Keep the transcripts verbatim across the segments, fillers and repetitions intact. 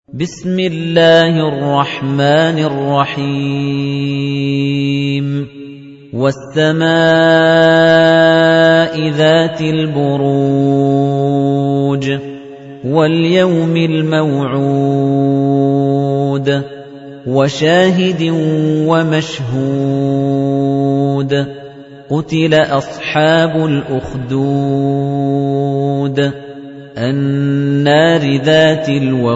بسم الله الرحمن الرحيم والسماء ذات البروج واليوم الموعود وشاهد ومشهود قتل أصحاب الأخدود النار ذات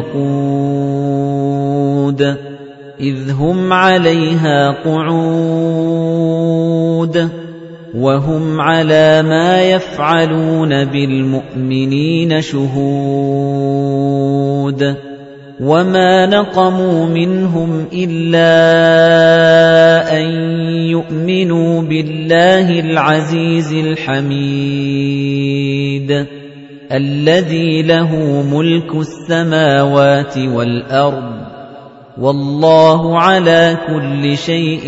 الوقود إذ هم عليها قعود وهم على ما يفعلون بالمؤمنين شهود وما نقموا منهم إلا أن يؤمنوا بالله العزيز الحميد الذي له ملك السماوات والأرض والله على كل شيء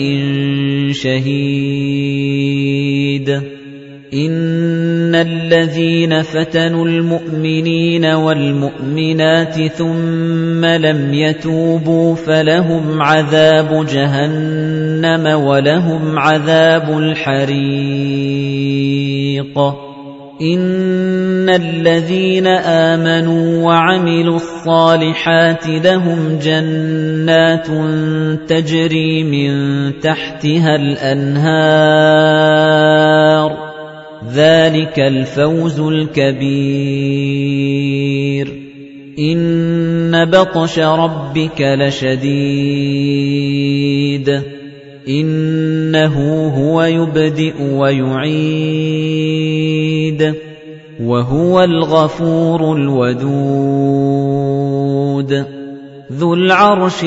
شهيد إن الذين فتنوا المؤمنين والمؤمنات ثم لم يتوبوا فلهم عذاب جهنم ولهم عذاب الحريق إن الذين آمنوا وعملوا الصالحات لهم جنات تجري من تحتها الأنهار ذلك الفوز الكبير إن بطش ربك لشديد إنه هو يبدئ ويعيد وهو الغفور الودود ذو العرش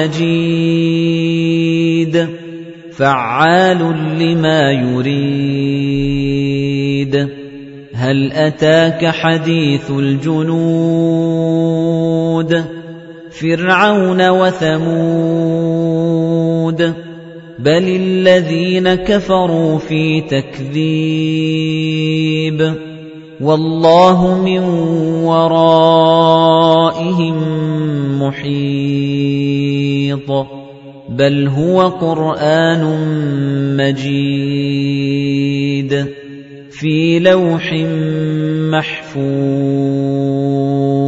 المجيد فعال لما يريد هل أتاك حديث الجنود فرعون وثمود بل الذين كفروا في تكذيب والله من ورائهم محيط بل هو قرآن مجيد في لوح محفوظ